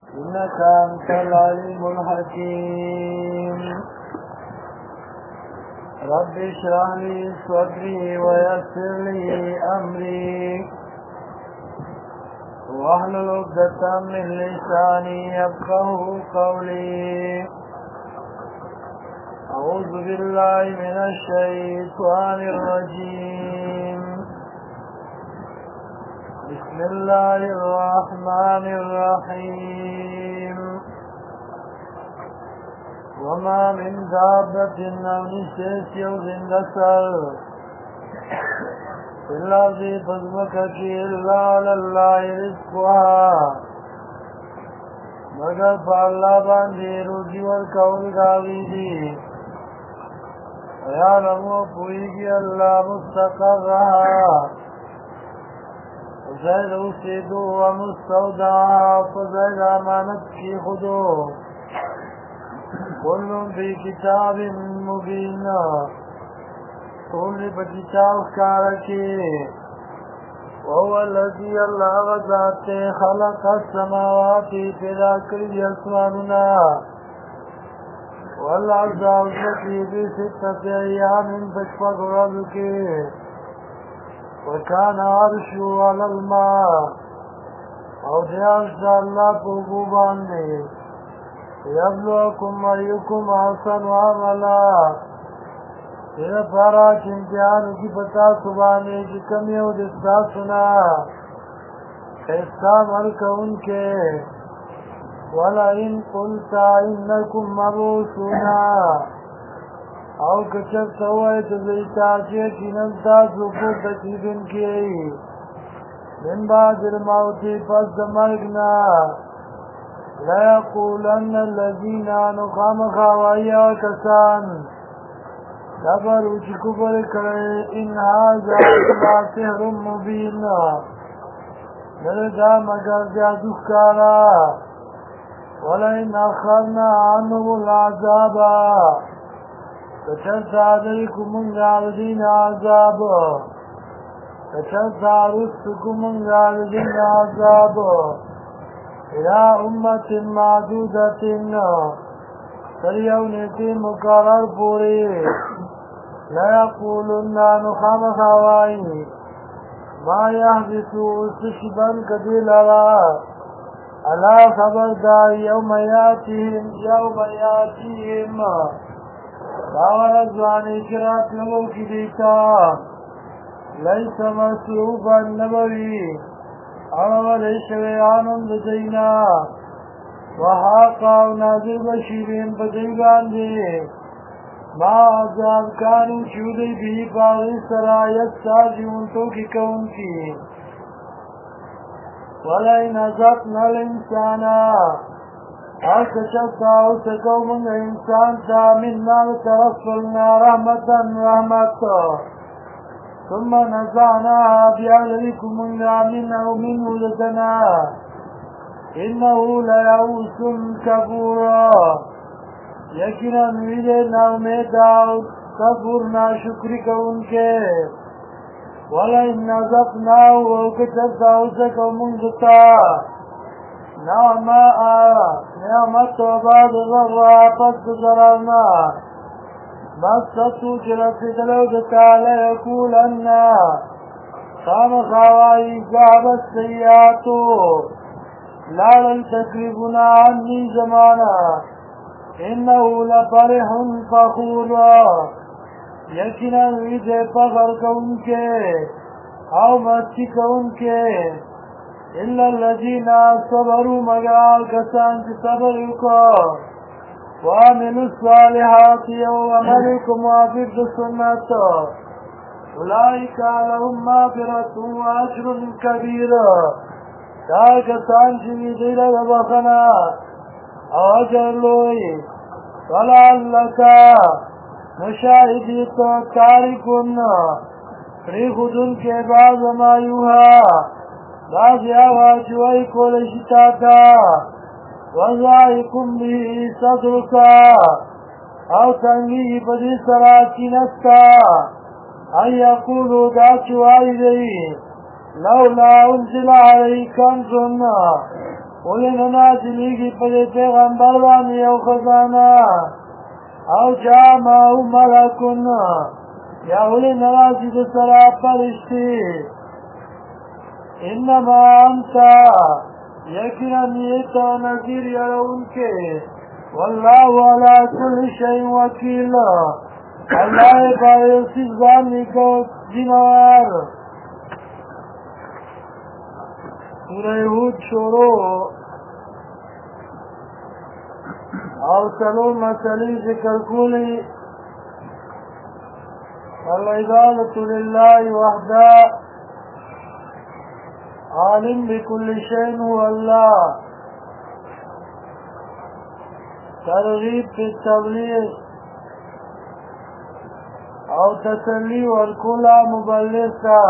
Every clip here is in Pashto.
إنك أنت العليم الحكيم. رب اشرح لي صدري ويسر لي أمري واحلل عقدة من لساني يفقهوا قولي. أعوذ بالله من الشيطان الرجيم. بسم الله الرحمن الرحيم. وما من دابة أو نشيس يوزن دسر إلا في فضمكك إلا على الله رزقها مگر فالله باندې روزي ورکول داوی دي. ويعلم پوهیږي الله مستقرها زید اوسیدو و مستودعها فزید امانت کی خودو كل في كتاب مبين كل بكتاب كاركي. وهو الذي الله غزات خلق السماوات پیدا کړی اسمانونه والارض التي بستة أيام فشفق ربك وكان عرشه على الماء او دیارش الله پوبو باندې یبلوکم ایکم احسن عملا یہ پارا چمتحان کی پتا سبانے کی کمیوں دستا سنا ایسا ملک ان کے وَلَئِن قُلْتَ إِنَّكُمْ مَبْعُوثُونَ او کچر سوائے تزیتا چیتی نمتا سکو تکیبن کی من بعد الموت پس مرگنا لَيَقُولَنَّ الَّذِينَ نُقَامَ خَوَائِيَا کسان کبر اچ کبر کرے ان هذا الا سحر مبین نردا مگر جادو کارا ولئن اخرنا عنه العذاب فشد عليكم من الدين عذاب فشد رزقكم من الدين عذاب الى امة معدودة فليونتي مقرر پوری لا يقولن نخام خوائي ما يحدثوا استشبان كديل على ألا خبر دا يوم ياتيهم باور ازواني كرات لغو کی دیتا ليس مصروفا نبوي اول شویانم دجینا وحاقا نازل بشیرین بدیگان دی ما عذاب کانو چودی بھی باغی سرایت سازی انتو کی کون کی وَلَئِنْ أَذَقْنَا الْإِنسَانَ أَكَشَفْتَ أَوْسَكَوْ مِنْ الْإِنسَانَ مِنَّا وَتَرَفَّلْنَا رَحْمَةً ثُمَّ نَزَعْنَاهَا بِعَلَيْكُمْ مِنْهُ لَدَنَا إِنَّهُ لَيَئُوسٌ كَفُورٌ. یقیناً ویدے ناامید کفر ناشکری کو ان کے وَلَئِنْ نَزَقْنَاهُ وَكَشَفْتَ أَوْسَكَوْ مُنْزُتَا نعمت وبعد ذرا پس ضررنا مستو چلتی دلو دتا ليقولن خام خوائی ذهب السیئات لعن تکلیفنا عنی زمانا انه لفرح فخور. یقینا ویجے فخر کون کے او مستی کون کے الا الذين صبروا مگر کسان چې صبر وکړه وعملوا الصالحات وعملوا موافق السنت اولئك لهم مغفرة واجر كبير. دا کسان چې دې له بخنه او اجر لوی ولعلك مشاهدی تو تارکن پریخودن کے بعض ما یوها بعض آواجوائی کولشتاتا وضائکم بھی صدرکا او تنگی بدی سراکی نستا ان یقولو دا چوائی دی لولا انزل علی کنزن ولی ننازلیگی پدی پیغمبر بانی یو خزانا او جامعو ملکن یا ولی نرازی دسرا پرشتی انما انتا یقینا نیتا نذیر یرون کے واللہ علا کل شئی وکیل اللہ بارے سزانی کو جنوار سورہ ہود شروع اور سلو مسئلی ذکر کولی العبادة لله وحده عالم بكل شيء هو الله ترغيب في التبليغ او تسلي والكل مبلغا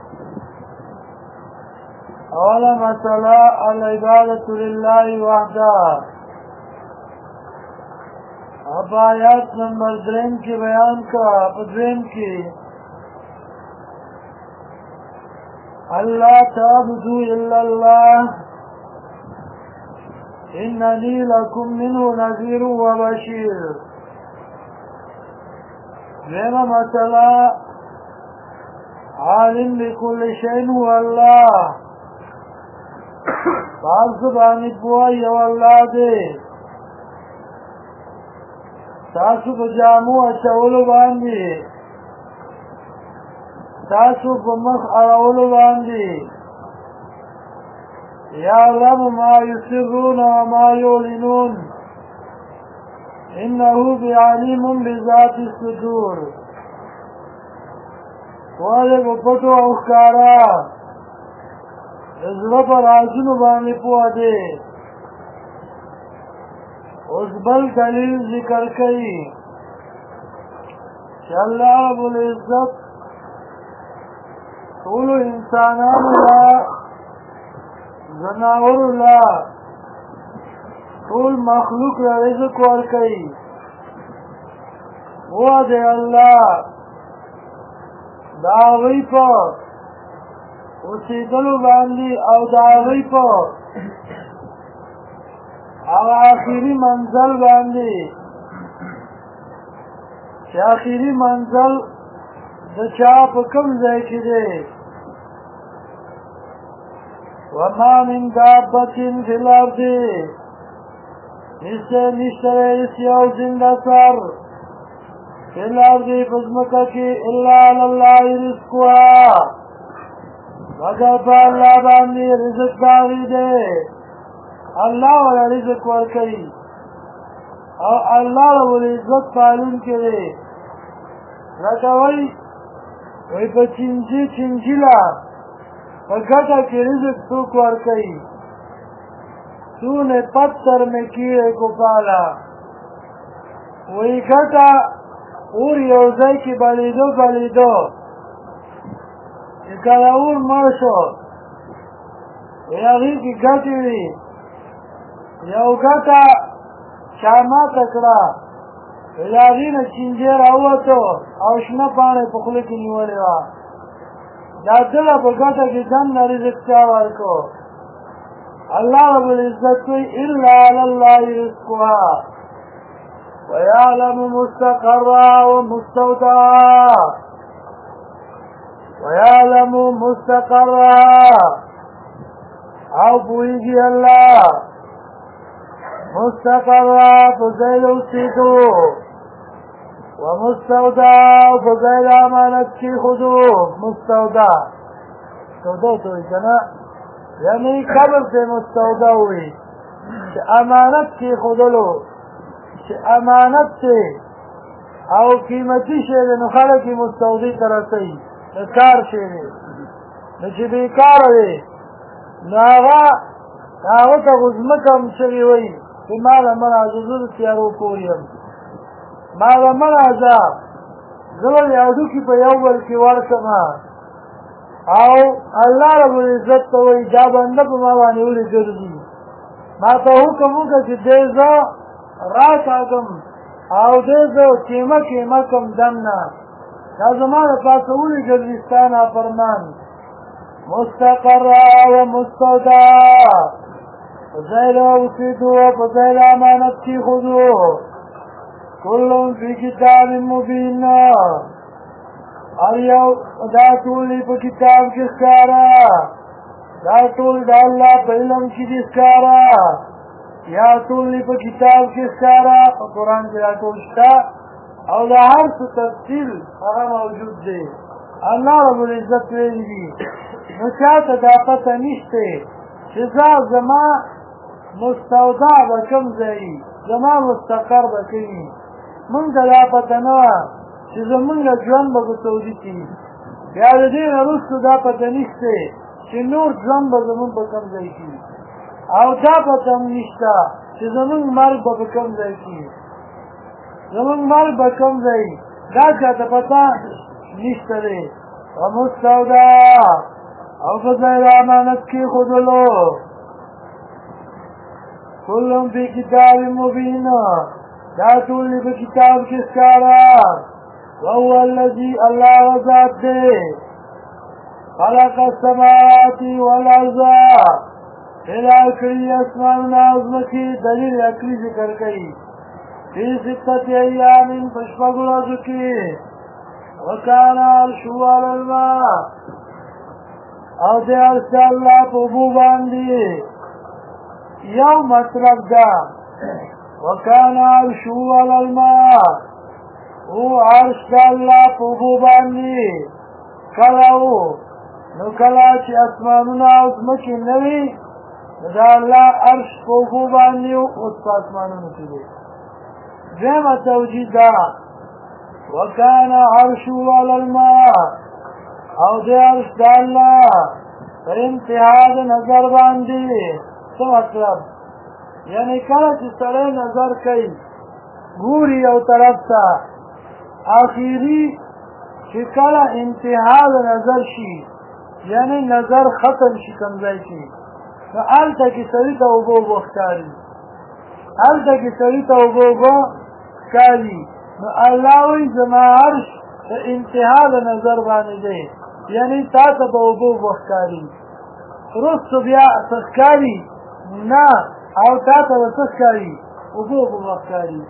اولا مسألة العبادة لله وحده اب آیات نمبر 3 کی بیان کا پدرین کی اللہ تعبدوا الا اللہ اننی لکم منه نذیر و بشیر دیما مسئلہ عالم بكل شيء هو اللہ باز زبانی پوئی یو اللہ دے تاسو په جامو اچولو باندې تاسو په مخ اړولو باندې یعلم ما یسرون وما یعلنون انه بعلیم بذات الصدور واله په پټو او ښکارا زړه په رازونو باندې پوه دی اس بل دلیل ذکر کئی کہ اللہ رب العزت طول انسانان اللہ زناور اللہ طول مخلوق رزق ورکئی وہ دے اللہ داغی پر اسیدلو باندی او داغی پر او آخری منزل باندی چه آخری منزل دا چاپ کم زی کی دے وما من دابت فی الارض نشتر اسیو زندہ سر فی الارض بزمکہ کی اللہ اللہ رزقها مگر با اللہ باندی رزق داغی دے اللہ والا رزق ورکئی او اللہ والا عزت پالون کرے لکوئی وی پا چنجیلا پا گٹا کی رزق سوک ورکئی تو نے پتھر میں کیڑے کو پالا وی گٹا اور یوزائی کی بلیدو اکالا اور مرشو وی اغیر کی گٹی وی یو گٹا شاما تکڑا ویلاغین چنجی راوتو او شنا پانے پخلو کی نیولی وا دا دل پا گٹا کی دن رزق چاوارکو اللہ رب العزت کوئی الا اللہ رزقها ویعلم مستقرها ومستودعها ویعلم مستقرها او پوئیگی اللہ مستقرها فزيل وسيدو ومستودع فزيل امانت کی خودو مستودع سودو تو جنا یعنی قبر سے مستودع ہوئی کہ امانت کی خودلو کہ امانت سے او قیمتی شیئے نخالہ کی مستودی ترسی کار شیئے نچی بیکار ہے ناغا تا غزمکم چگی ہوئی کہ مالا منع جزر تیارو پوریم مالا منع جا زبر یادو کی پا یوبر کی ورکما او اللہ رب العزت توئی جا بندہ پا مابانی اولی گردی ما تا حکم ہوگا کہ دیزا رات آگم او دیزا کیمہ کم دمنا نا زمان پاس اولی گردستانا فرمان مستقر و مستودع فزایل اوسیدو فزایل امانت کی خودو کلون فی کتاب مبین اریو دا ټول په کتاب کې ښکارا دا ټول د الله په علم کې دي ښکارا یا ټول په کتاب کې ښکارا په قرآن کې دا ټول شته او د هر څه تفصیل هغه موجود دی الله رب العزت ویلي دي نو چاته دا پته نشته چې زما مستودع به کوم ځای زما مستقر به کوي مونږ ته دا پته نه وه چې زمونږ ژوند به په سعودي کې بیا د دې نه وروسته دا پته نشته چې نور ژوند به زمونږ په کوم ځای کې او دا پته هم نشته چې زمونږ مرګ به په کوم ځای کې زمونږ مرګ به کوم ځای دا چاته پته نشته دی ومستودع او په ځای د امانت کېښودلو کلهم فی کتاب مبین دا ټول په کتاب کې ښکارا وهو الذي الله ذات دی خلق السماوات والارض پیدا کړي اسمانونه او ځمکې دلیل عقلي ذکر کوي فی ستة ایام په شپږو ورځو کې وکان عرشه علی الماء او د عرش الله په اوبو باندې یو مطلب دا وکان عرشه علی الماء او عرش د الله په اوبو باندې کله نو کله چې اسمانونه او ځمکې نه وي نو د الله عرش په اوبو باندې اوس په اسمانونو کې دی دویمه توجیه دا وکان عرشه علی الماء او د عرش د الله په انتها د نظر باندې څه مطلب یعنی کله چې سړی نظر کوي ګوري یو طرف ته آخري چې کله انتها د نظر شي یعنی نظر ختم شي کوم ځای کې نو هلته کې سړي ته اوبه اوبه ښکاري هلته کې سړي ته اوبه اوبه ښکاري نو الله وایي زما عرش د انتها د نظر باندې دی یعنی تا ته به اوبه اوبه ښکاري وروستو بیا څه ښکاري نه او تا ته به څه ښکاري اوبه اوبه ښکاري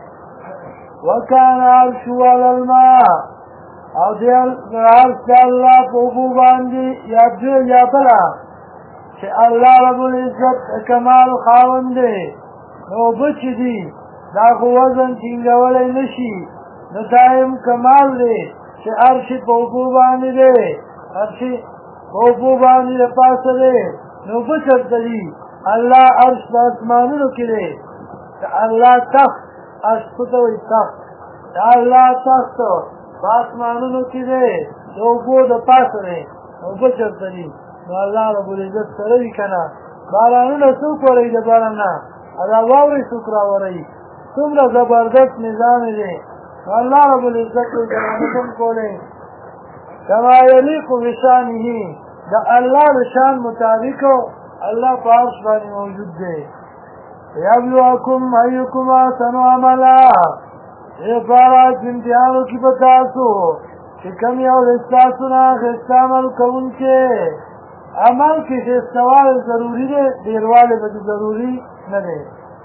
وکان عرشه علی الماء او د عرش د الله په اوبو باندې یا بله چې الله رب العزت کمال خاوند دی نو اوبه چې دي دا خو وزن ټینګولی نه شي نو دایم کمال دی چې عرش په اوبو باندې دی عرش په اوبو باندې د پاسه دی نو اوبه چېرته دي الله عرش په اسمانونو کې دی د الله تخت عرش څه ته وایي تخت د الله تخت په اسمانونو کې دی د اوبو د پاسه دی اوبه چېرته دي نو الله رب العزت سره وي که نه بارانونه څوک وروي د باران نه او دا واورې څوک راوروي څومره زبردست نظام دی نو الله رب العزت حکم کولی کما یلیق بشانه د الله د شان مطابق الله په عرش باندې موجود دی یبلوکم ایکم احسن عملا لپاره چې امتحان وکړي په تاسو چې کوم یو د ستاسو نه ښایسته عمل کوونکی عمل کې ښایستهوالی ضروري دی ډېروالی پکې ضروري نه دی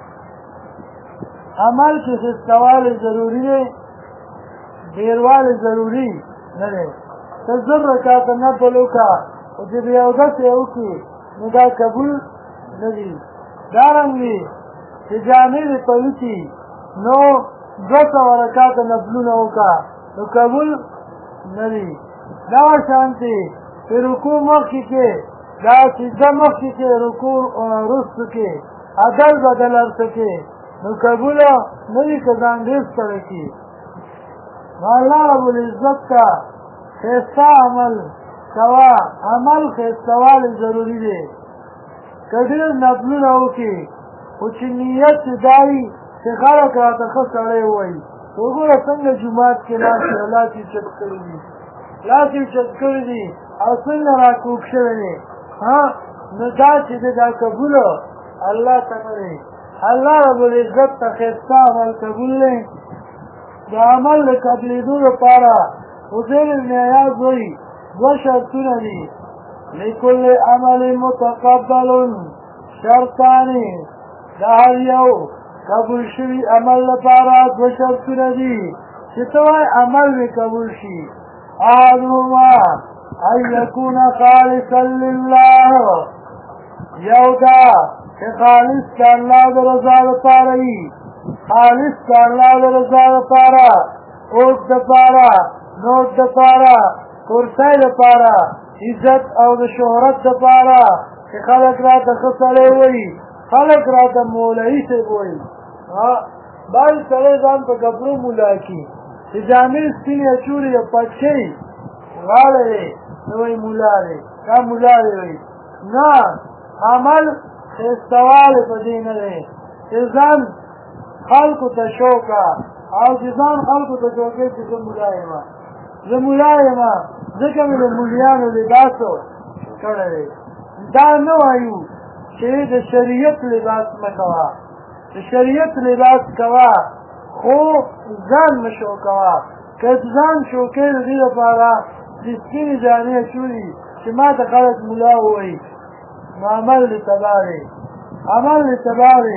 عمل کې ښایستهوالی ضروري دی ډېروالی ضروري نه دی ته زر رکعته نفل وکړه خو چې بې اودسه یې وکړي نو دا قبول نه دي دارنګې چې جامې دې پلوتي نو 200 رکعته نفلونه وکړه نو قبول نه دي دغه شانتې چې رکوع مخکې کې دا سجده مخکې کې رکوع وروستو کې عدل بدل ارته کې نو قبوله نه وي که ځان ډېر ستړی کړي نو الله رب العزت ته ښایسته عمل کوه عمل ښایستهوالی ضروري دی که ډېر نفلونه وکړي خو چې نیت چې دا وي چې خلک راته ښه سړی ووایي وګوره څنګه جومات کې ناست دی لاس یې چت کړي دي لاس یې چت کړي دي او څنګه راکوږ شوی دی نو دا چې دی دا قبوله الله ته نه دی الله رب العزت ته ښایسته عمل قبول دی د عمل د قبلېدو لپاره حضیر بن عیاض وایي 2 شرطونه دي لکل عمل متقبل شرطانی د هر یو قبول شوي عمل لپاره دوه شرطونه دي چې ته وایې عمل مې قبول شي احدهما ان یکون خالصا لله یو دا چې خالص د الله د رضا لپاره وي خالص د الله د رضا لپاره اوس دپاره نوټ دپاره کرسۍ دپاره عزت او د شهرت دپاره چې خلک راته ښه سړی وایي خلک راته مولوي صاحب وایي بعض سړی ځان په کپړو مولا کي چې جامې سپینې اچولې یا پټکۍ غاړه دی نو وایي مولا دی دا مولا دی وایي نه عمل ښایستوالی په دې نه دی چې ځان خلکو ته شو کا او چې ځان خلکو ته شو کوې چې زه مولا یم زه مولا یم ځکه مې د مولیانو لباسو کړی دی دا نه وایو چې د شریعت لباس مه کوه د شریعت لباس کوه خو ځان مه شو کوه که ځان شوکې د دې لپاره د سپینې جامې اچولي چې ما ته خلک مولا ووایي نو عمل دې تباه دی عمل دې تباه دی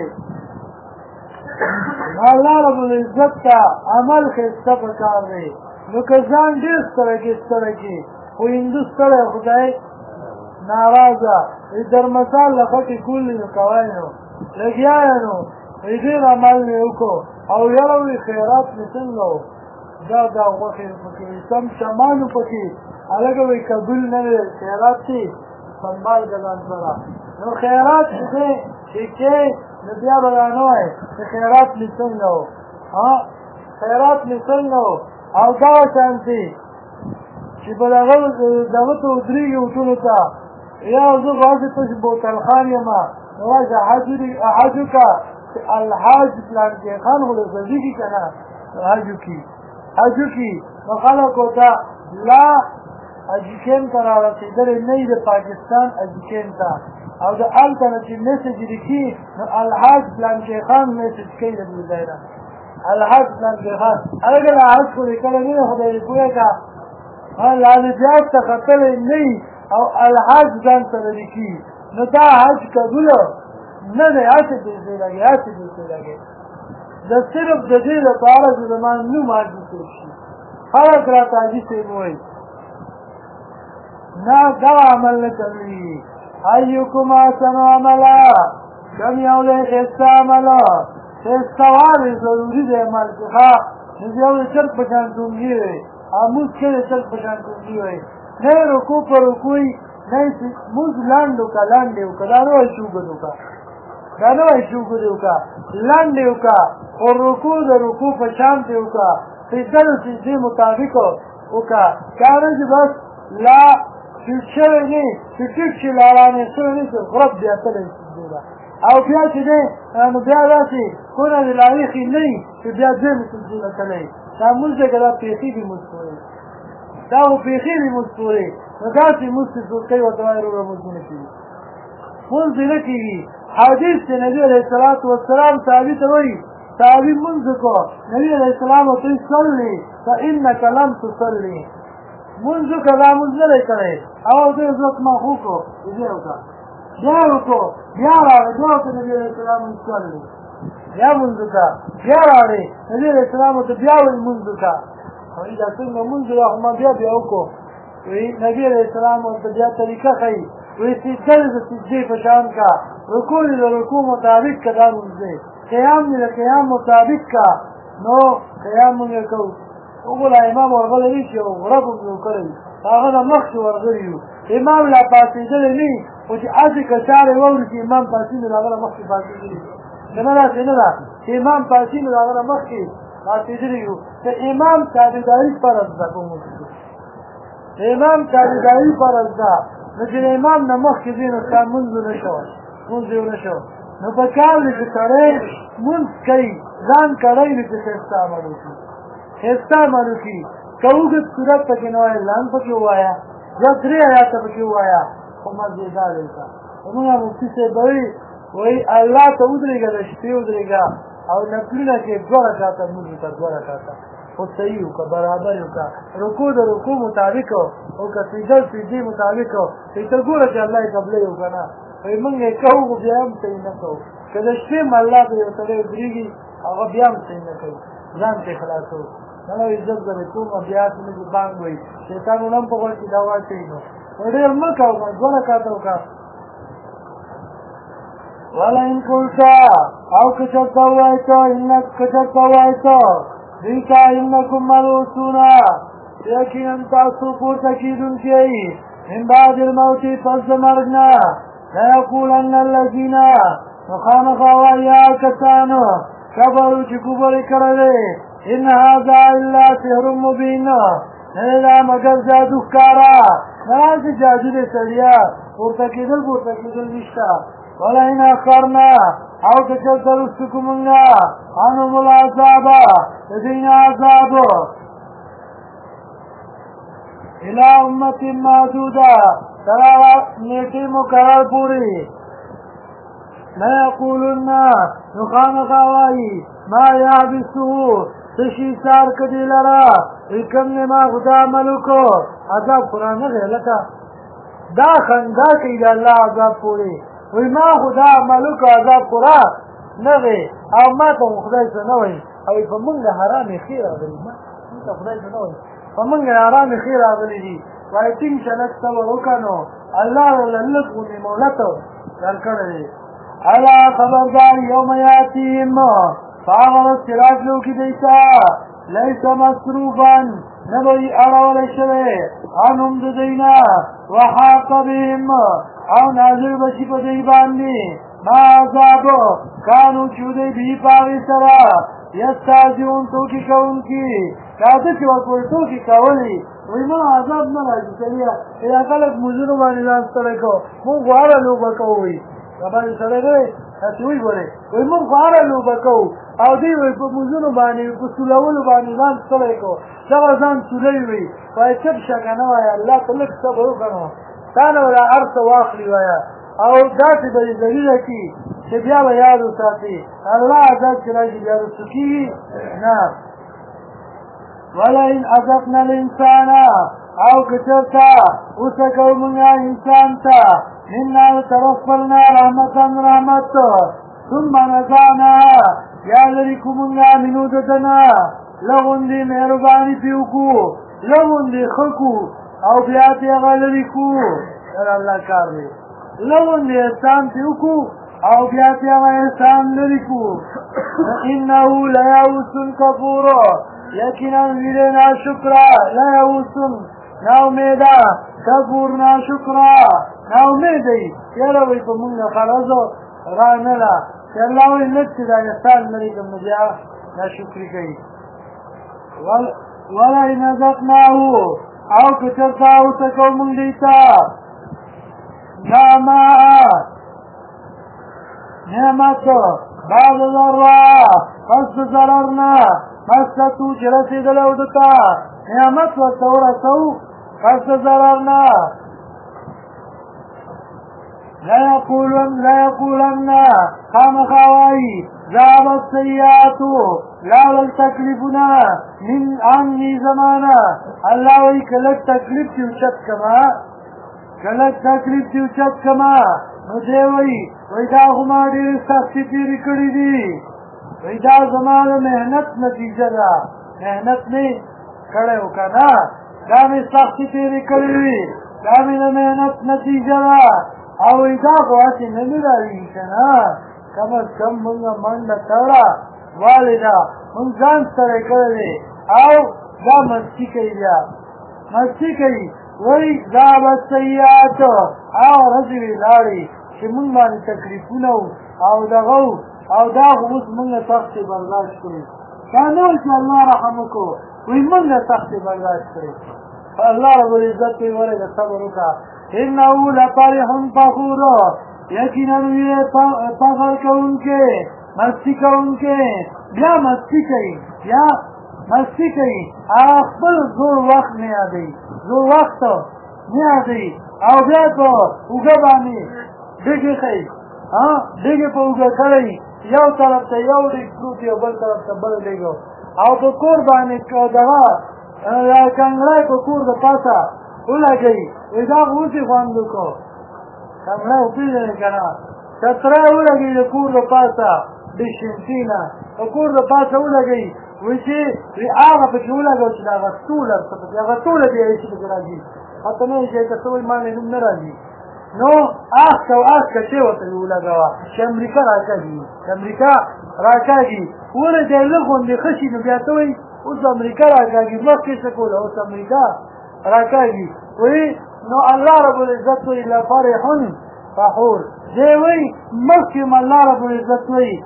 الله رب العزت ته عمل ښایسته پکار دی نو که ځان ډېر ستړی کې خو هندو ستړی خدای ناراضه در مثال لفقې کولي نو کوی نو لګیا یې نو ډېر عمل مې وکړو او یاره وي خیرات مې څنګه و دا غوښې پکې سم شمانو پکې هلکه وایي قبول نه دی خیرات چې سنبال که ځان سره نو خیرات چې دی چې کې نو بیا به دا نه وایي چې خیرات مې څنګه و خیرات مې څنګه و او دا شانتې چې په دغه ته ودرېږي وټولو ته یا زه غواړم ته چې بوتلخان یم نو وایي حج وکړه چې الحاج پلانکې خان خو د زدېږي که نه حج وکړي نو خلکو ته لا اجیکین ته رارسېدلی نه وي د پاکستان اجیکین ته او د هلته نه چې میسج لیکي نو الحاج پلانکې خان میسج کوي د دې ځای نه الحاج پلانکې خان هلکه دا حج خو لیکلی نه دی خدای دې پوهېږه لالجات ته ختلی نه وي او الحاج ځان سره لیکي نو دا حج قبوله نه دی هسې پیسې لګې د صرف د دې لپاره چې زما نوم حاجي صاحب شي خلک راته حاجي صاحب وایي نه دا عمل نه کوي ایکم احسن عملا کم یو دی ښایسته عمله ښایستهوالی ضروري دی عمل کې ښه نو یو د چرګ په شان ټونګي وي مونځ کې د چرګ په شان ټونګي وي نه یې رکوع په رکوع نه یې مونځ لاندې وکړه دا نه وایي شوګد وکړه لاندې وکړه خو رکوع د رکوع په شان دی وکړه سجده د سجدې مطابق وکړه دا نه چې بس لا ټیټ شوی نه چې ټیټ شي لا رانې شوی نه چې غرب بیا تلی سجدې ده او بیا چې دی نو بیا داسې کونه د لاریخي نه وي چې بیا دویمې سجدې ته تلی دا مونځ دی که دا پیښې دي مونځ پورې دا خو پیښې دي مونځ پورې نو داسې مونځ چې څوک کوي ورته وایي وروره مونځونه کېږي مونځ دې نه کېږي حدیث چې نبي علیه الصلاة والسلام صحابي ته وایي صحابي مونځ وکړو نبي علیه السلام ورته وایي صلي فانک لم تصلي مونځ وکړه دا مونځ نه دی کړی او دوی زوک ما خو وکړو بیا وکړه بیا راغی بیا ورته نبي علیه السلام وایي صلي بیا مونځ وکړه بیا راغی نبي علیه السلام ورته بیا وایي مونځ وکړه وایي دا څنګه مونځ دی خو ما بیا وکړو وایي نبي علیه السلام ورته بیا طریقه ښایي وایي سجده د سجدې په شان کا رکوع د رکوع مطابق که دا مونځ دی قیام د قیام مطابق کا نو قیام مونږ کوو وګوره امام ورغلی دی چې غرب مو کړی هغه نه مخکې ورغلی یو امام لا پاڅېدلی نه وي خو چې هسې که چارې واوري چې امام پاڅېږي نو هغه نه مخکې پاڅېدلی که نه داسې نه ده چې امام پاڅېږي نو هغه نه مخکې پاڅېدلی یو د امام تابعداري فرض ده په مونږ کې د امام تابعداري فرض ده نو چې د امام نه مخکې ځي نو ستا مونځ ونه شو نو په کار دی چې سړی مونځ کوي ځان کړی دی چې ښایسته عمل وکړي که اوږد صورت پکې نه وایه لنډ پکې ووایه یا 3 آیاته پکې ووایه خو مزېدار یې وکړه زمونږ مفتي صاحب به وایي الله ته ودرېږه د شپې ودرېږه او نفلونه کې 2 رکعته لمونځ وکړه 2 رکعته خو صحیح وکړه برابر یې وکړه رکوع د رکوع مطابق وکړه سجده د سجدې مطابق چې ته ګوره چې الله یې قبلوي او که نه وایي موږ یې کوو خو بیا هم صحیح نه کوو که د شپې هم الله ته یو سړی ودرېږي هغه بیا هم صحیح نه کوي ځان ته یې خلاصوو نه عزت ځلې کومه بیا ته مې بانګ وایي شیطان ونه هم په غوږ کې دا واچوي نو ډېر مه کوه دوه رکعته وکړه ولئن قلت او کچرته ووایې ته کچرته ووایې ته دوی ته انکم مبعوثون یقینا تاسو پورته کېدونکي یئ من بعد الموت پس د مرګ نه لیقولن الذین نو خامخا وایي هغه کسانو کفرو چې کفر یې کړی دی ان هذا الا سحر مبین نه دی دا مګر جادو ښکاره نه چې جادو دی سړیا پورته کېدل نشته ولئن اخرنا او که چېرته رسته کړو مونږه عنهم العذاب د دوی نه عذاب الى امت معدوده تر هغه نیټې مقرر پورې لیقولن نو خامخا وایي ما یحبسه څه شي سار که دې لره کوم نه ما خو دا عمل وکړو عذاب خورا نه دی لکه دا خندا کوي د الله عذاب پورې وی ما خو دا عمل وکړو عذاب خورا نه دی او ما ته خدای څه نه وایي او په موږ حرامې ښې راغلي ما ته خدای څه نه وایي په موږ حرامې ښې راغلي دي وایي ټینګ شه لږ صبر وکړه نو الله له لږ غونې مهلت درکړی دی الا خبردار یوم یاتیم فهغه ورځ چې راتلو کې دی ته لیس مصروفا نه به وي اړولی شوی عنهم د دوی نه وحاق بهم او نازل به شي په دوی باندې ما عذاب کانو چې دوی به په هغې سره یستهزئون ټوکې کوونکي دا ته چې ورپورې ټوکې کولې وایي ما عذاب نه راځي سړیه یا خلک مونځونو باندې ځان ستړی کوو مونږ خو هره لوبه کوو وایي باندې سړی دی تاسې وایي ګورئ وایي مونږ خو هره لوبه کوو او دوی وایي په مونځونو باندې په سولولو باندې ځان ستړی کوو دغه ځان سولوي وایي وایي چپ شه که نه وایه الله ته لږ صبر وکړه نو تا نه به هر څه واخلي وایه او داسې به یې ذلیله کړي چې بیا به یاد وساتي الله عذاب چې راشي بیا رسو کېږي نه ولئن اذقنا الانسان او که چېرته وڅکو مونږ انسان ته منا طرف خپلنا رحمت ثم نزعناها بیا لرې کړو مونږ منو د ده نه لغوندې مهرباني پرې وکړو لغوندې ښه کړو او بیا ترې هغه لرې کړو دا الله کار دی لغوندې احسان پرې وکړو او بیا ترې هغه احسان لرې کړو انه لیئوس کفور یقینا وی دی ناشکره لیئوس ناامیده کفور ناشکره ناامید دی یاره وایي په مونږ غرضو رانله چې الله وایي لږ چې دا احسان لرې کړم نو بیا ناشکري کوي ولئن اذقناه او که چېرته وڅکو مونږ دوی ته نعمت بعد ضرا پس د ضرر نه مستو چې رسېدلی و ده ته نعمت ورته ورسوو پس د ضرر نه لیقولن خامخا وایي ذهب السیئات لاړل تکلیفونه من عني زمانه الله وایي که لږ تکلیف دې اوچت کما نو دی وایي دا خو ما ډېرې سختې تېرې کړي دي وایي دا زما د محنت نتیجه ده محنت مې کړی و که نه دا مې سختې تېرې کړې وي دا مې د محنت نتیجه ده او وایي دا خو هسې نه مې راویږي که نه کم از کم مونږه منډه تړه والده مونږ ځان ستړی کړی دی او دا مستي کوي بیا مستي کوي وایي ذهب السیئات هغه ورځې وې لاړې چې مونږ باندې تکلیفونه او دغه او دا خو اوس مونږه سختې برداشت کړو دا نه وایي چې الله رحم وکړو وایي مونږه سختې برداشت کړې الله رب العزت وایي ورېږه صبر وکړه انه لفرح فخور یقینا وی فخر کوونکې مستی کوونکې بیا مستی کوي هغه خپل زوړ وخت نه یادوي او بیا په اوږه باندې ډېګې ښیي ډېګې په اوږه کړی یو طرف ته یو ډېګ پروت یو بل طرف ته بل ډېګ او په کور باندې دغه کنګړی په کور د پاسه ولګوي وایي دا خو اوس یې خوند وکړو کمړه وپېژنې که نه چترۍ ولګوي د کور د پاسه د شینټي نه د کور د پاسه ولګوي وایي چې هغه پکې ولګوه چې د هغه توله څه پکې هغه توله دې ایسي پکې را ځي حتی نه یې چې ته وایي ما مې نوم نه را ځي نو اسکه او اسکه چې ورته یې ولګوه چې امریکا را کاږي امریکا را کاږي ولې دی لږ غوندې ښه شي نو بیا ته وایي اوس امریکا را کاږي مخکې څه کوله اوس امریکا را کاږي وایي نو الله رب العزت وایي لفرح فخور دی وایي مخکې م الله رب العزت وایي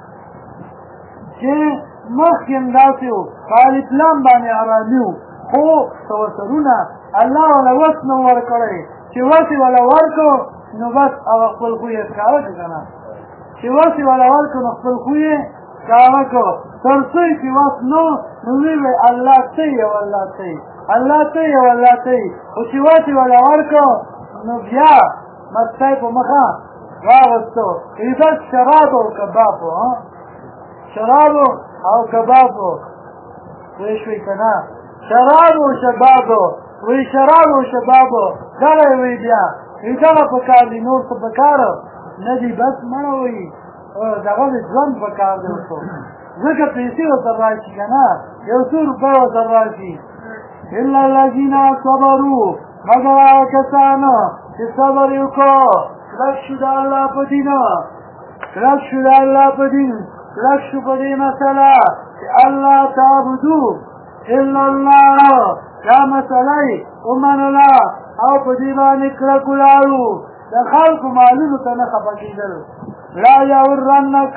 چې مخکې م داسې و په الاسلام باندې ارامي و خو توسرونه الله وله وس نه ورکړی چې وس یې وله ورکړو نو بس هغه خپل خو یې ښکاره کړه که نه چې وس یې وله ورکړو نو خپل خو یې ښکاره کړو تر څو چې وس نو نو ویې وایي الله ته یې او الله ته یې الله ته یې او الله ته یې خو چې وس یې وله ورکړو نو بیا مستی په مخه راغستو بس شراب او کبابو شرابو او کبابو وی شوی که نه شراب او شبابو وی شراب او شبابو دغه وی بیا وی دغه په کار دی نور څه په کار نه دي بس مړه وی دغه د ژوند په کار دی ورته ځکه پیسې ورسره راشي که نه یو څو روپۍ ورسره راشي الا الذین صبروا مګر هغه کسان چې صبر یې وکړو کلک شو د الله په دین کلک شو د الله په دین کلک شو په دې مسله چې الله تعبدو الا الله دا مسله یې ومنله او په دې باندې کلک ولاړو د خلکو مالونو ته نه خفه کېدل لا یغرنک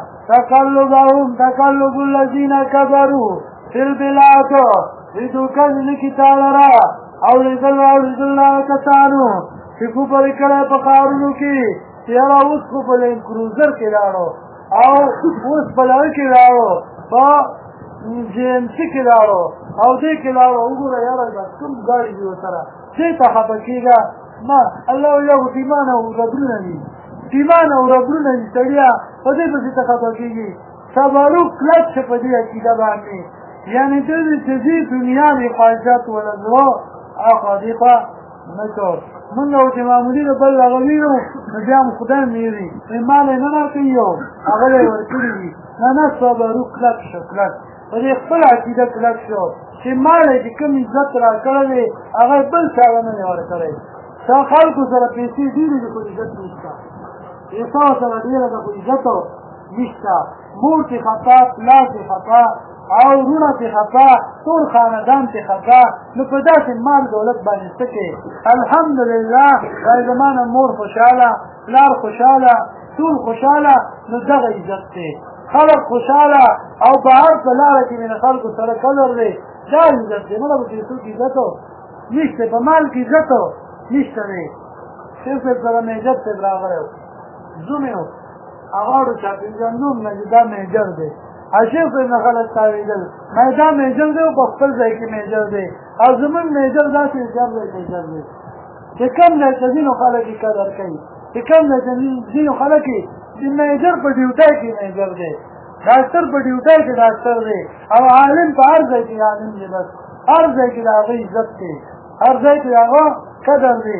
تقلب الذین کفروا فی البلاد وی دوکه دې نه کي تا لره اورېدل هغه کسانو چې کفر یې کړی په ښارونو کې چې یاره اوس خو په لینډ کروزر کې لاړو او اوس په لغه کې لاړو په جي ام سي کې لاړو او دې کې لاړو وګوره یاره بس کوم ګاډي دي ورسره دې ته خفه کېږه ما الله یو ایمان او ربرونه دي ایمان او ربرونه دي سړیا په دې پسې ته خفه کېږي صبرو کلک شه په دې عقیده باندې یعنې دې چې دې دنیا د خواهشات ولزرو اخوا دې په نه کور مونږ او چې معمولي د بل هغه وینو نو بیا هم خدای مېري مال یې نه راکوي یو هغه یې ورکړي وي نه صبرو کلک شه کلک په دې خپل عقیده کلک شو چې مال یې چې کوم عزت راکړی دی هغه بل چا نه دی ورکړی تا خلکو سره پیسې ډېرې دي خو عزت نشته پیسو سره ډېره ده خو عزت نشته مور چې خطا پلار چې خطا او رونه ته خطا ټول خاندان ته خطا نو په داسې مال دولت باندې څه کوي الحمدلله دا زمانه مور خوشحاله پلار خوشحاله ټول خوشحاله نو دغه عزت دی خلک خوشحاله او بهر په لاره کې مې خلکو سره قدر دی دا عزت دی مړه په پیسو کې عزت نشته په مال کې عزت نشته دی شیخ صاحب سره مې عزت صاحب راغلی زوم یې هغه چاپېژن نوم نه دا میجر دی عشیق صاحب نه خلک تاوېدل دا میجر دی او په خپل ځای کې میجر دی او زمونږ میجر داسې میجر دی چې کم دی چې ځینو خلک یې قدر کوي چې کم دی چې ځینو خلک یې چې میجر په ډیوټۍ کې میجر دی ډاکټر په ډیوټۍ کې ډاکټر دی او عالم په هر ځای کې عالم دی بس هر ځای کې د هغه عزت دی هر ځای کې د هغه قدر دی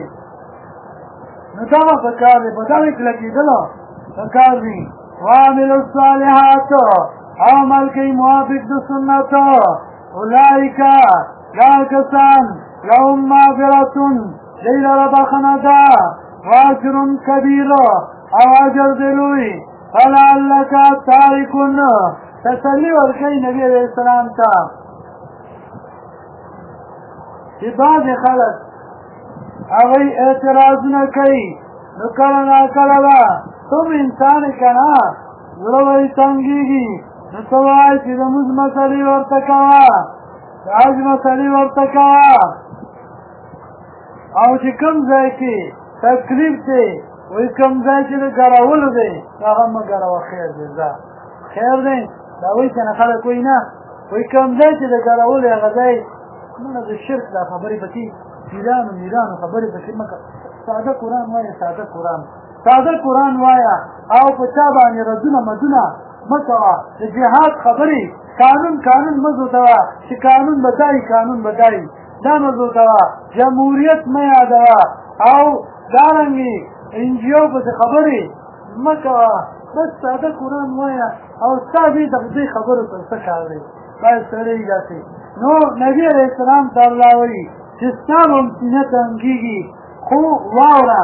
نو دا په کار دی په دغه کلکېدلو په کار دی وعملوا الصالحات عمل کوي موافق د سنت اولئک دا کسان لهم مغفرة دی لره بخښنه ده واجر کبیر او اجر دی لوی فلعلک تارک تسلي ورکوي نبي علیه السلام ته چې بعضې خلک هغوی اعتراضونه کوي نو کله ناکله به تم انسان یې که نه زړه به یې تنګېږي نو ته وایه چې د مونځ مسلې ورته کوه د حج مسلې ورته کوه او چې کوم ځای کې تکلیف دی وایي کوم ځای چې د ګرولو دی هغه مه ګروه خیر دی ځه خیر دی دا وایي که نه خلک وایي نه وایي کوم ځای چې د ګرولو هغه ځای مونه د شرک دا خبرې پکې میرانو خبرې پکې مه کوه ساده قرآن وایه ساده قرآن وایه او په چا باندې ردونه مدونه مه کوه د جهاد خبرې قانون مه زوتوه چې قانون به دایي دا مه زوتوه جمهوریت مه یادوه او دارنګې انجیو پسې خبرې مه کوه بس ساده قرآن وایه او ستا دې خبرو ته څه کار دی باید سړی داسې نو نبي علیه السلام ته الله وایي چې ستا به هم سینه تنګېږي خو واوره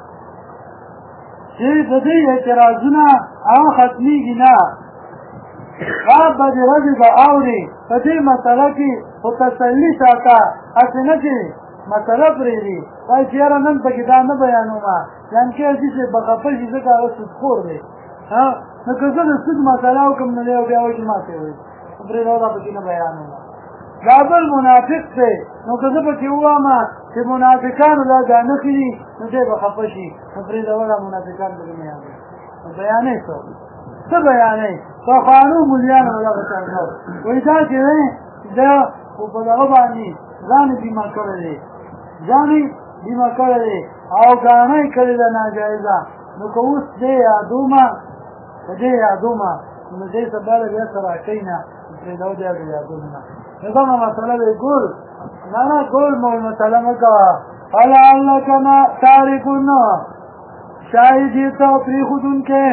چې د دې اعتراضونه هغه ختمېږي نه خواب به دې ورځې به اورې په دې مسله کې خو تسلي ساته هسې نه چې مسله پرېږدي وایي چې یاره نن پکې دا نه بیانومه جانکې عزیز چې به خفه شي ځکه هغه سودخور دی نو که زه د سود مسله وکړم نو دی او بیا وایي چې ماتې وایي پرېږده دا پکې نه بیانومه دا بل منافق دی نو که زه پکې ووامه چې منافقانو دا نښې دي نو دی به خفه شي نو پرېږده وړه منافقان پکې نه یادوي نو بیانې څه بیانې پخوانو ملیانو به دغه شان کول وایي دا چې دی دا خو په دغه باندې ځان یې بیمه کړی دی ځان یې بیمه کړی دی او ګاڼه یې کړې ده ناجایزه نو که اوس دې یادومه که دې یادومه نو دې سباله بیا سره کښېنه پرېږده دې هغه یادومه نو دغه مسله دی ګول نه ګول مول مسله مه کوه فلعلک تارکن شاید دې ته پرېښودونکی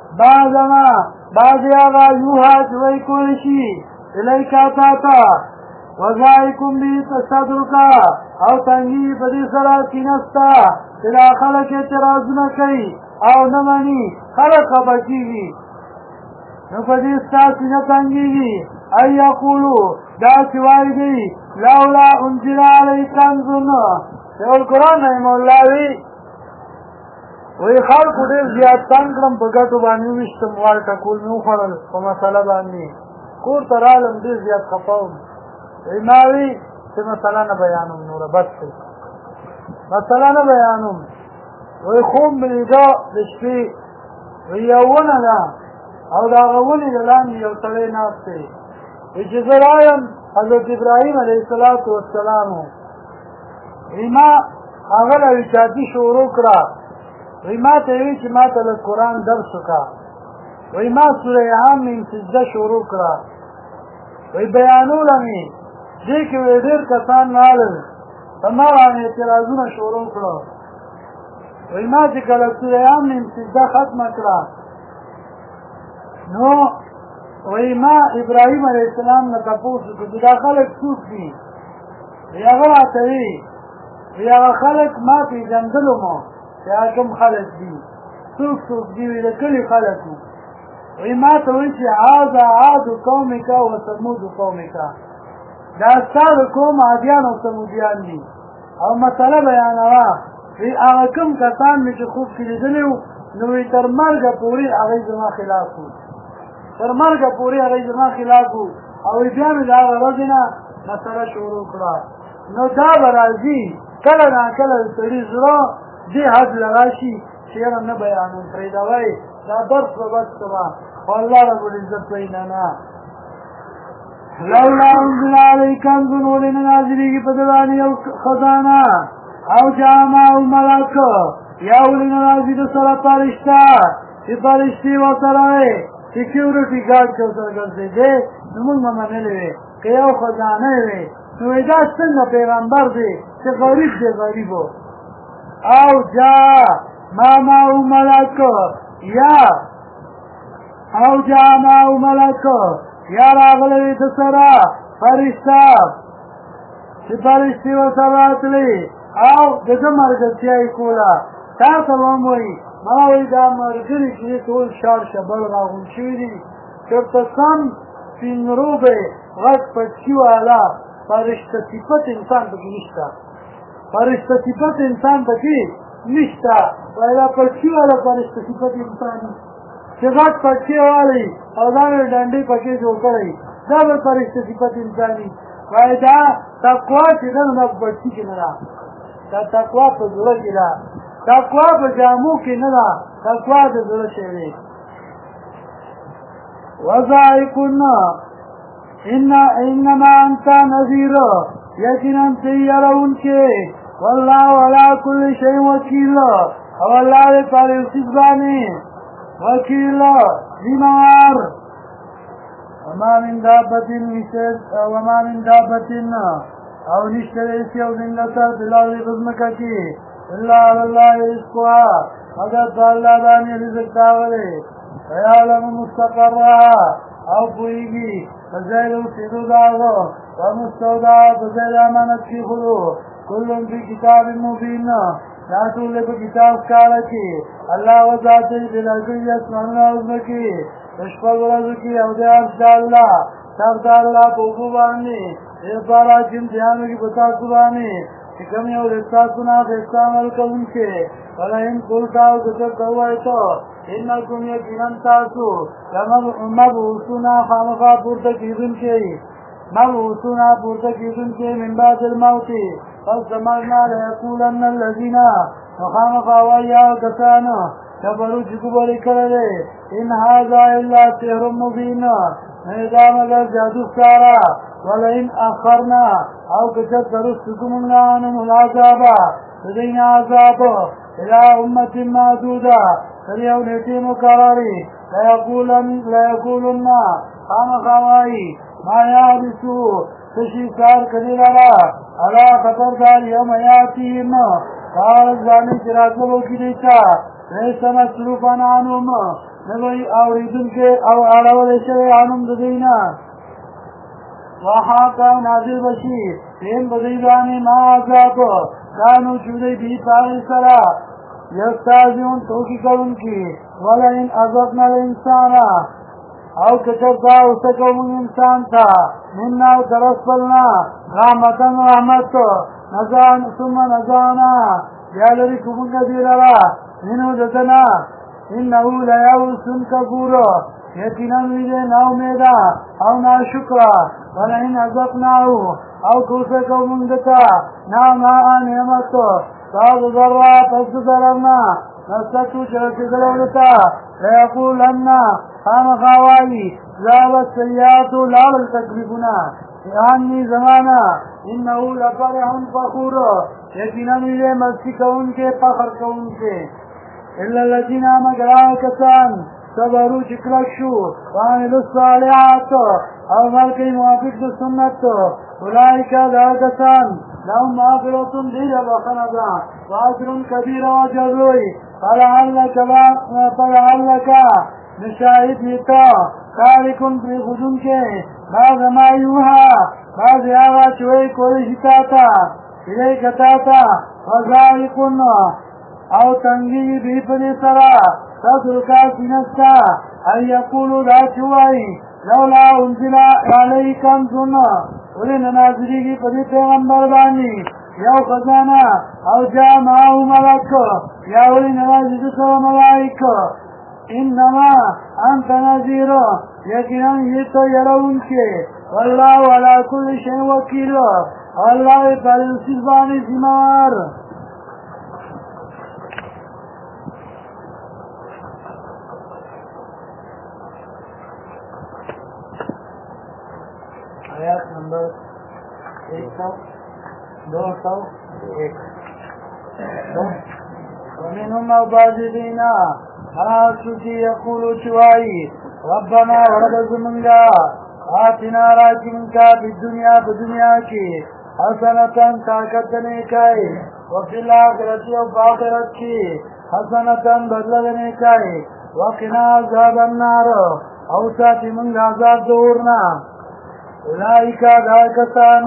بعض هغه یوها چې وایي کولی شي الیکا تا ته وضایکم بی صدرکا او تنگی په دې سره کینه ستا چې دا خلک اعتراضونه کوي او نه مني خلک خفه کېږي نو په دې ستا سینه تنګېږي ای یقولو دا چې وایي دی لولا انزل علی کنزون شیخ القرآن رحمه الله وی خلکو ډېر زیات تنګ کړم په ګټو باندې وویشتم غاړ ټکول مې وخوړل په مسله باندې کور ته رالم ډېر زیات خفه وم وی ما وی چې مسله نه بیانوم نوره بس دی مسله نه بیانوم وی خوب مې لیده د شپې وی یو ونه ده او د هغه ونې د لاندې یو سړی ناست دی وی چې زه رایم حضرت ابراهیم علیه السلام وی ما هغه له وچاټي شروع کړه وی ما ته وی چې ما ته له قرآن درس وکړه وی ما سوره عام مې سجده شروع کړه وی بیانوله مې دې کې وی ډېر کسان راغلل په ما باندې اعتراضونه شروع کړه وی ما چې کله سوره عام مې سجده ختمه کړه نو وی ما ابراهیم علیه السلام نه تپوس وکړو چې دا خلک څوک دي وی هغه راته وی هغه خلک ما پېژندلو مو چې هغه کوم خلک دي څوک دي وی د کلي خلک وو وی ما ته وایي چې عاد قومک و ثمود قومک دا ستا د قوم عادیان او ثمودیان دي او مسله بیانوه وی هغه کوم کسان مې چې خوب کې لیدلي وو نو وی تر مرګه پورې هغوی زما خلاف وو تر مرګه پورې هغوی زما خلاف وو او بیا مې د هغه ورځې نه مسله شروع کړه نو دا به راځي کله ناکله د سړي زړه دې حد لراشي چې یاره نه بیانوم پرېږده وایي دا درس به بس کړه خو الله رب العزت وایي نه لولا انزل علی کنز ولې نه نازلېږي په ده باندې یو خزانه او جامع او ملک یا ولې نه راځي د سره فرشته چې فرشتې ورسره وې سیکیورټي ګارډ چې ورسره ګرځېدې نو موږ به منلې وې که یو خزانه وې نو دا څنګه پیغمبر دی چې غریب دی غریبو او جا ماما او ملک یا او جا ما او ملک یا راغلی د سره فرشته چې فرشتې ورسره راتلې او د ده ملګرتیا یې کوله تا ته به هم وایي ما وایي دا ملګري چې دې ټول شار شبل راغونډ شوي دي چېرته کم سپین روبې غټ پټکي والا فرشته صفت انسان پکې نشته فرشته صفت انسان پکې نشته وایي دا پټکي والا فرشته صفت انسان چې غټ پټکي والی او دا یې ډنډې پکې جوړ کړی دا به فرشته صفت انساني وایي دا تقوا چې ده نو دا په پټکي کې نه ده دا تقوا په زړه کې ده تقوا په جامو کې نه ده تقوا د زړه شی دی وذائقن انما انت نذیر یقینا ته يرونکې والله على كل شيء وکیل او الله دې په هر څه باندې وکیل بیمار وما من دابة او نشته دې او زنده تر بلال بزمکه کې الا الله رزقها مگر په الله باندې رزق راولي ويعلم مستقرها او پوهیږي په ځای د اوسېدو د هغه ومستودعها په ځای د امانت کېښودو کل فی کتاب مبین دا ټول په کتاب ښکاره کې الله وذاتې بلګي اسمانونه او ځمکې په شپږ ورځو کې او د عرش د الله سر د الله په اوبو باندې دې لپاره چې امتحان وکړي په تاسو باندې چې کوم یو د تاسو نه ښایسته عمل کوونکی ولئن قلتا او که چېرته ووایې ته انکم یقینا تاسو مبعوثون خامخا پورته کېدونکي مبعوثون پورته کېدونکي من بعد الموت پس د مرګ نه لیقولن الذین خامخا وایي هغه کسان کفرو چې کفر یې کړی دی ان هذا الا سحر مبین نه دا مګر جادو ښکاره ولئن اخرنا او که چېرته رسته کړو موږ عنهم العذاب د دوی نه عذاب الى امة معدوده تر یو نیټې مقررې لیقولن خامخا وایي ما یحدثو څه شي کار کړي لره الا خبردار یوم یاتیهم هغه ځانې چې راتلو کې دی ته لیس مصروفا عنهم نه به اورېدونکي او اړولی شوی عنهم د دوی نه وحاق او نازل بشي دیم په دوی باندې ما عذاب کانو چې دوی دي په هغې سره یستهزئون ټوکې کوونکي ولئن اذقنا الانسان او که چېرته اوسه کوو موږ انسان ته منا او طرف خپلنا رحمتا رحمت ثم نزعنا بیا لرې کړو موږ دې لره منه د ده نه انه لیئوس کفور یقینا وي دی ناامیده او ناشکره ولئن اذقناه او که اوسه کوو موږ ده ته نعماء نعمت بعض ذره پس د ضرر نه نستو چې رسېدلی ده ته لیقولن خامخا وایي ذهب السیئات لاړ التکلیفونه عنی زمانه انه لفرح فخور یقینا وي دی مستی کوونکی فخر کوونکی الا الذین مگر هغه کسان صبروا چې کلک شو وعملوا الصالحات او عمل کوي موافق د سنت اولئک دا کسان لهم مغفرة ډېره بخښنه ده واجر کبیر او اجر لوی فلعلک نشاهد وي ته تارک پرېښودونکی بعض ما یوحی بعضې هغه چې وایي کولی شي تا ته الیک تا ته وذلک او تنګېږي دوی په دې سره تدرکا سینه شته ان یقولو دا چې وایي لولا انزل علیه کنز ولې نه نازلېږي په دې پیغمبر باندې یو خزانه او جاء معه ملک یا ولې نه راځي ده سره ملائک انما انت نذیر یقینا یې ته یروونکی والله علی کل شیء وکیل الله په هر څیز باندې ذمہوار آیات نمبر 201 ومنهم عبادین آسوکی یقولو چوائی ربنا ورد زمنگا آتنا راکی منکا بالدنیا بدنیا کی حسنتاً طاقت دنیکائی وفی الاخرتی و باخرت کی حسنتاً بدل دنیکائی وقنا عذاب النار او ساتی منگا عذاب دورنا اولئکا دا کسان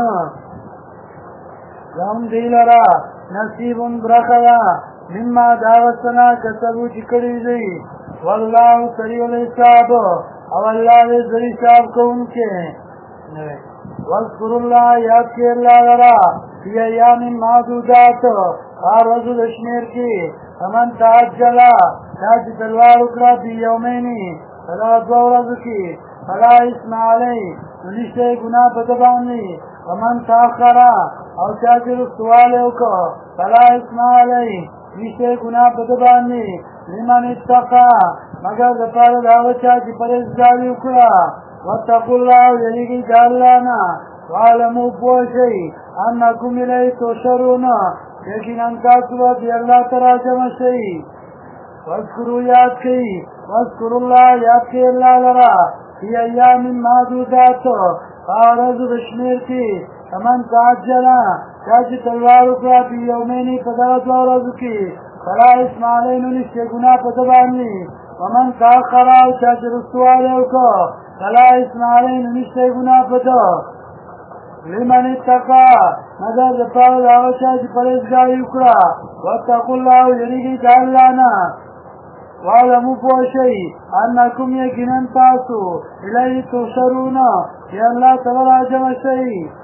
لهم دیلرا نصیب برخلا مما دعوتنا کسبو چکڑی دی واللہ سریع الحساب او اللہ دے ذری حساب کونکے واذکر اللہ یاد کے اللہ لرا فی ایام معدودات ہر روز دشمیر کی فمن تعجلا تاج تلوار اکرا فی یومینی فلا دورز کی فلا اسم علی نشتے گناہ بدبانی ومن تاخرا او چاچر سوالے کو فلا اسم علی نشتے گناہ بدبانی لمن اتقا مگر دپار داو چاچی پرهیزګاری وکړه واتقوا الله یریږئ د الله نه واعلموا پوه شئ انکم الیه تحشرون یقینا تاسو به د الله ته راجمع شئ واذکروا یاد کړئ واذکروا الله یاد کړئ الله لره فی ایام معدودات ورځو د شمېر کې فمن تعجل چا چې تلوار وکړه فی یومین په دغه دوه ورځو کې فلا اسم علينا نشي گناه پتبانی ومن تاخر او چاچر استواله کو فلا اسم علينا نشي گناه پتا لمن اتقا مدد پاول آو چاچ پریزگاری اکرا واتقوا الله یریگی تعالانا وعلموا پوشی انکم یکنن تاسو الیه تحشرون یا اللہ تبرا جمع شئی